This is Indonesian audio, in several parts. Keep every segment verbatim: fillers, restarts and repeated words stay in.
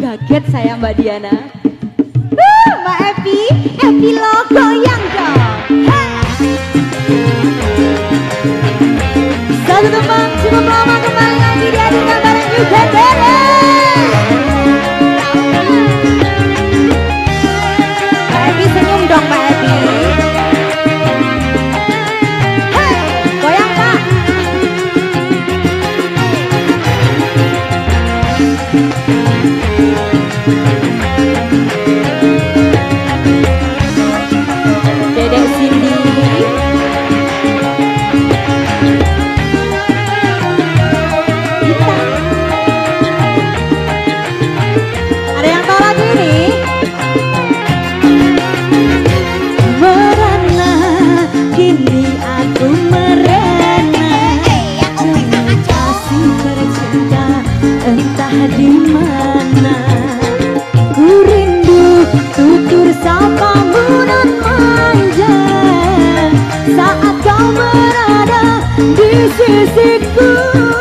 kaget saya Mbak Diana. Uh, Mbak Evi, Evi lo goyang dong. Ha! Satu teman cukup lama kembali lagi dihadirkan bareng juga Dede. Mbak Evi senyum dong Mbak Evi. Hey, goyang Pak. Dedek Cindy. Ada yang tahu lagi nih? Merana kini aku merana, masih tercinta entah di mana. Ku rindu tutur sapamu dan manja saat kau berada di sisiku.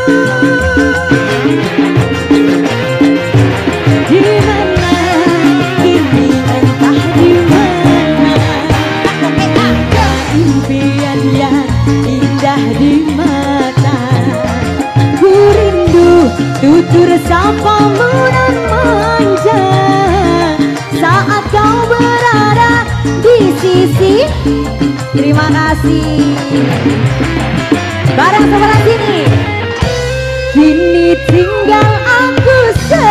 Di mana kini entah di mana, impian yang indah di mata. Ku rindu tutur sapamu dan manja saat kau berada di sisi. Terima kasih. Barang sebelah sini. Kini tinggal aku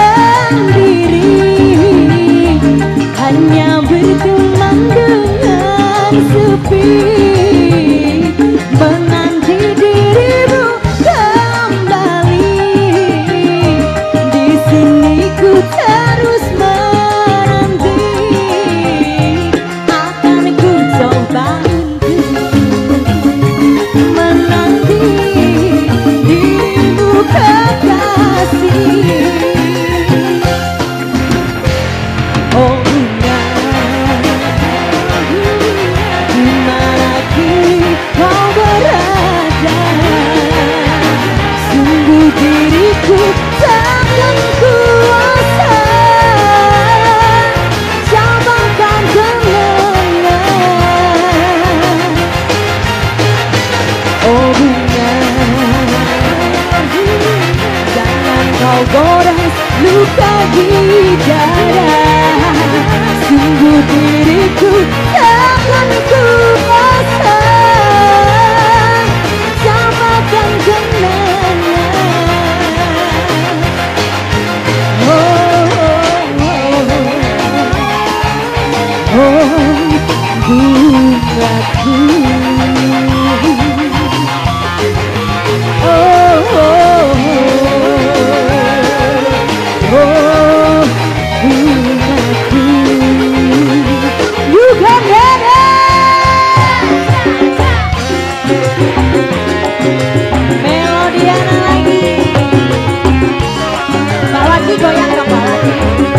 sendiri, hanya berteman dengan sepi, menanti dirimu kembali. Di sini ku terus menanti, akan ku coba menanti dirimu kekasih. Oh enggak, dimana kini kau berada, sungguh diriku takkan kuasa campakkan kenangan. Oh bunga, jangan kau gores luka di dada, sungguh diriku takkan kuasa campakkan kenangan. Oh, oh, oh, oh, bungaku. Oh, oh, oh, oh, bungaku. You got it. Melodiana lagi. Mbak Wati goyang dong Mbak Wati.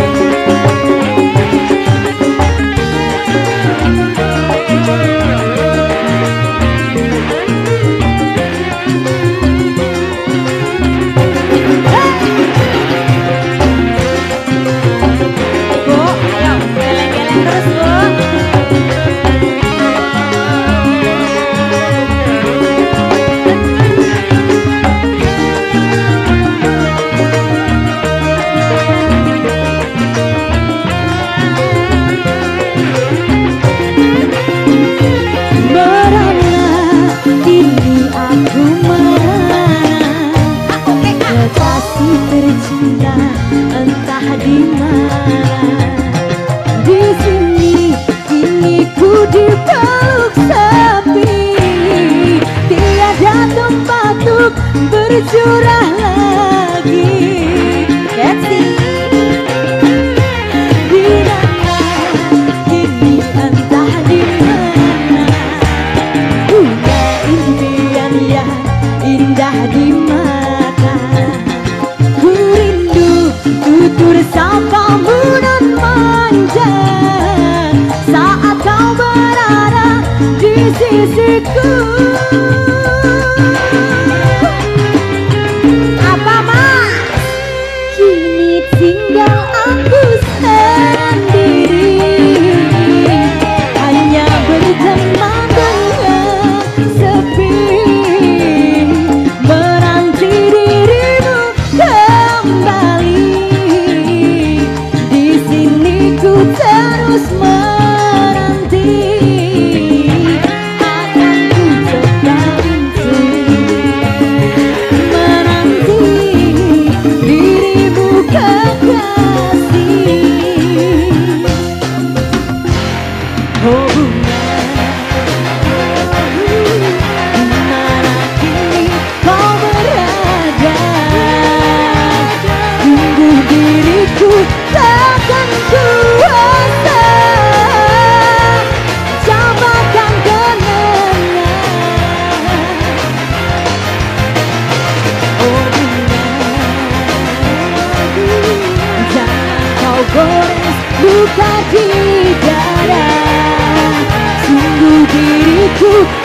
Tercinta entah di mana, di sini kini ku dipeluk sepi, tiada tempat untuk bercurah lagi. Ketsi, di mana kini entah di mana, punya impian yang indah di mata. Tutur sapamu dan manja saat kau berada di sisiku. Apa mas? Kini tinggal aku luka di dada. Sungguh diriku